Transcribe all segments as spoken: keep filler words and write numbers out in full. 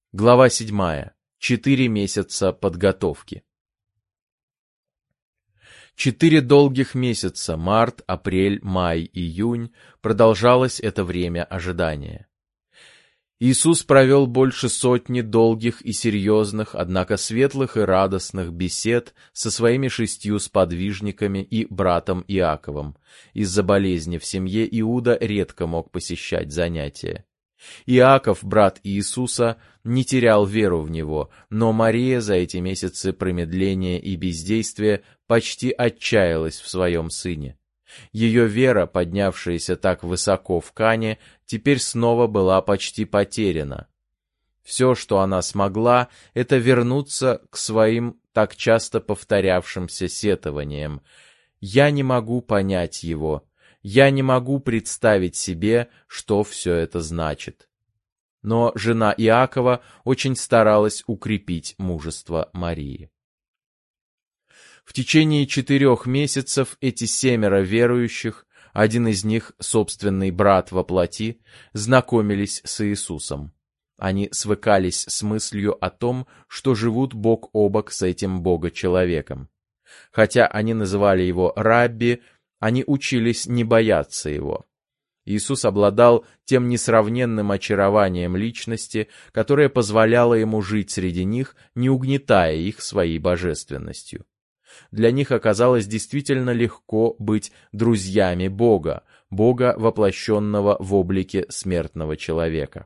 Глава седьмая. Четыре месяца подготовки. Четыре долгих месяца, март, апрель, май, июнь, продолжалось это время ожидания. Иисус провел больше сотни долгих и серьезных, однако светлых и радостных бесед со своими шестью сподвижниками и братом Иаковом. Из-за болезни в семье Иуда редко мог посещать занятия. Иаков, брат Иисуса, не терял веру в Него, но Мария за эти месяцы промедления и бездействия почти отчаялась в своем сыне. Ее вера, поднявшаяся так высоко в Кане, теперь снова была почти потеряна. Все, что она смогла, это вернуться к своим так часто повторявшимся сетованиям. «Я не могу понять его. Я не могу представить себе, что все это значит». Но жена Иакова очень старалась укрепить мужество Марии. В течение четырех месяцев эти семеро верующих, один из них, собственный брат во плоти, знакомились с Иисусом. Они свыкались с мыслью о том, что живут бок о бок с этим Бога-человеком. Хотя они называли его Рабби, они учились не бояться его. Иисус обладал тем несравненным очарованием личности, которое позволяло ему жить среди них, не угнетая их своей божественностью. Для них оказалось действительно легко быть друзьями Бога, Бога, воплощенного в облике смертного человека.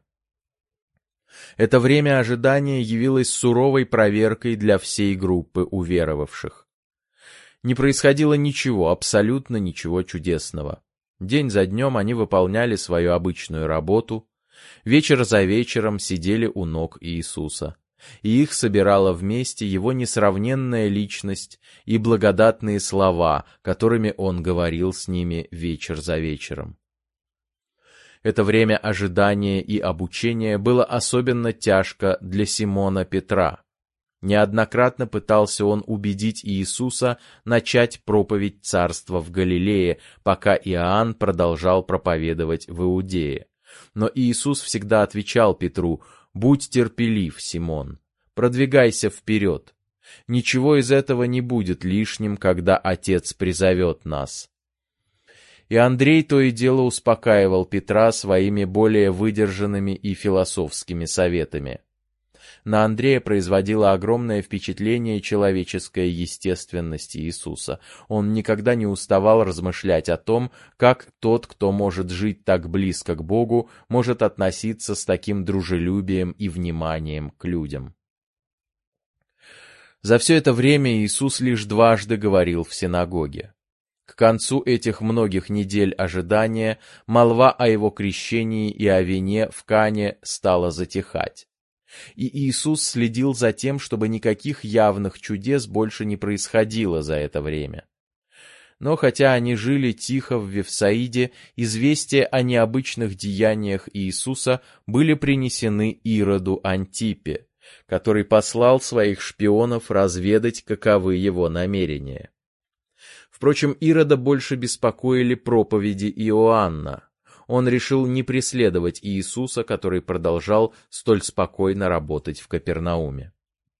Это время ожидания явилось суровой проверкой для всей группы уверовавших. Не происходило ничего, абсолютно ничего чудесного. День за днем они выполняли свою обычную работу, вечер за вечером сидели у ног Иисуса, и их собирала вместе его несравненная личность и благодатные слова, которыми он говорил с ними вечер за вечером. Это время ожидания и обучения было особенно тяжко для Симона Петра. Неоднократно пытался он убедить Иисуса начать проповедь царства в Галилее, пока Иоанн продолжал проповедовать в Иудее. Но Иисус всегда отвечал Петру: «Будь терпелив, Симон, продвигайся вперед. Ничего из этого не будет лишним, когда Отец призовет нас». И Андрей то и дело успокаивал Петра своими более выдержанными и философскими советами. На Андрея производила огромное впечатление человеческая естественность Иисуса. Он никогда не уставал размышлять о том, как тот, кто может жить так близко к Богу, может относиться с таким дружелюбием и вниманием к людям. За все это время Иисус лишь дважды говорил в синагоге. К концу этих многих недель ожидания молва о его крещении и о вине в Кане стала затихать. И Иисус следил за тем, чтобы никаких явных чудес больше не происходило за это время. Но хотя они жили тихо в Вифсаиде, известия о необычных деяниях Иисуса были принесены Ироду Антипе, который послал своих шпионов разведать, каковы его намерения. Впрочем, Ирода больше беспокоили проповеди Иоанна. Он решил не преследовать Иисуса, который продолжал столь спокойно работать в Капернауме.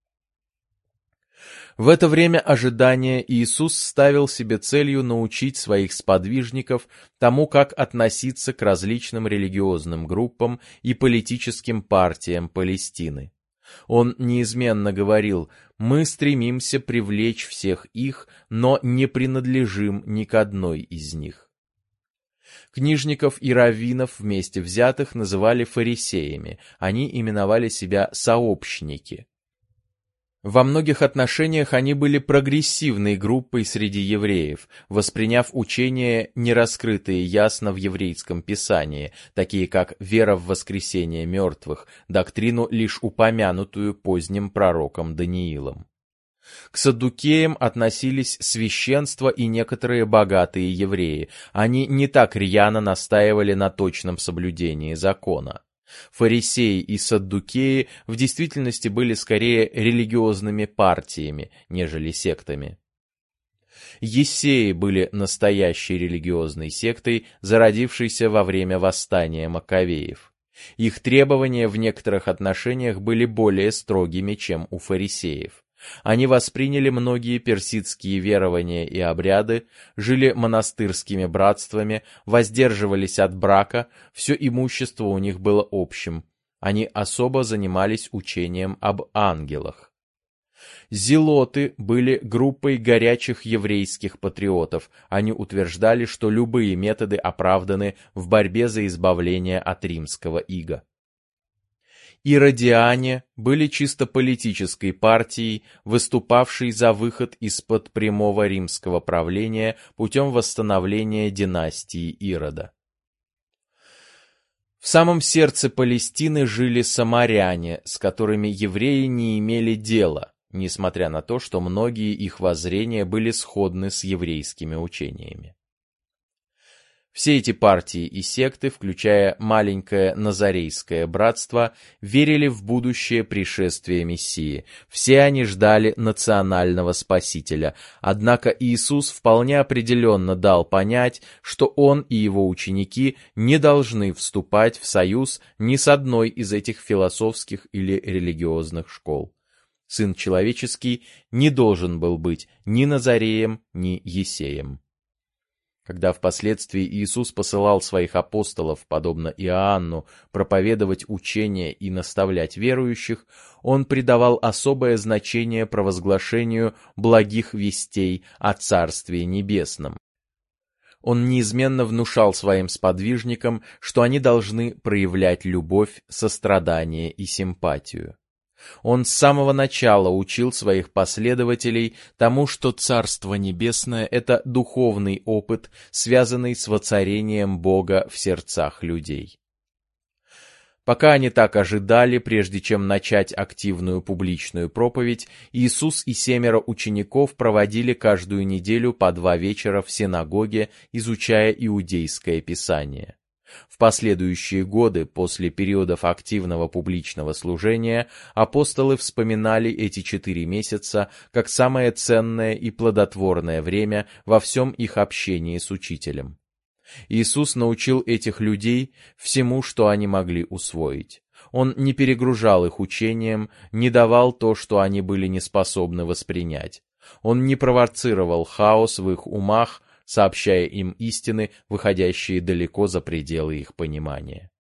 В это время ожидания Иисус ставил себе целью научить своих сподвижников тому, как относиться к различным религиозным группам и политическим партиям Палестины. Он неизменно говорил: «Мы стремимся привлечь всех их, но не принадлежим ни к одной из них». Книжников и раввинов вместе взятых называли фарисеями, они именовали себя сообщники. Во многих отношениях они были прогрессивной группой среди евреев, восприняв учения, не раскрытые ясно в еврейском писании, такие как вера в воскресение мертвых, доктрину, лишь упомянутую поздним пророком Даниилом. К саддукеям относились священство и некоторые богатые евреи. Они не так рьяно настаивали на точном соблюдении закона. Фарисеи и саддукеи в действительности были скорее религиозными партиями, нежели сектами. Ессеи были настоящей религиозной сектой, зародившейся во время восстания Маккавеев. Их требования в некоторых отношениях были более строгими, чем у фарисеев. Они восприняли многие персидские верования и обряды, жили монастырскими братствами, воздерживались от брака, все имущество у них было общим. Они особо занимались учением об ангелах. Зелоты были группой горячих еврейских патриотов. Они утверждали, что любые методы оправданы в борьбе за избавление от римского ига. Иродиане были чисто политической партией, выступавшей за выход из-под прямого римского правления путем восстановления династии Ирода. В самом сердце Палестины жили самаряне, с которыми евреи не имели дела, несмотря на то, что многие их воззрения были сходны с еврейскими учениями. Все эти партии и секты, включая маленькое Назарейское братство, верили в будущее пришествие Мессии. Все они ждали национального спасителя. Однако Иисус вполне определенно дал понять, что он и его ученики не должны вступать в союз ни с одной из этих философских или религиозных школ. Сын человеческий не должен был быть ни Назареем, ни Есеем. Когда впоследствии Иисус посылал своих апостолов, подобно Иоанну, проповедовать учение и наставлять верующих, он придавал особое значение провозглашению благих вестей о Царстве Небесном. Он неизменно внушал своим сподвижникам, что они должны проявлять любовь, сострадание и симпатию. Он с самого начала учил своих последователей тому, что Царство Небесное — это духовный опыт, связанный с воцарением Бога в сердцах людей. Пока они так ожидали, прежде чем начать активную публичную проповедь, Иисус и семеро учеников проводили каждую неделю по два вечера в синагоге, изучая иудейское писание. В последующие годы, после периодов активного публичного служения, апостолы вспоминали эти четыре месяца как самое ценное и плодотворное время во всем их общении с Учителем. Иисус научил этих людей всему, что они могли усвоить. Он не перегружал их учением, не давал то, что они были не способны воспринять. Он не провоцировал хаос в их умах, сообщая им истины, выходящие далеко за пределы их понимания.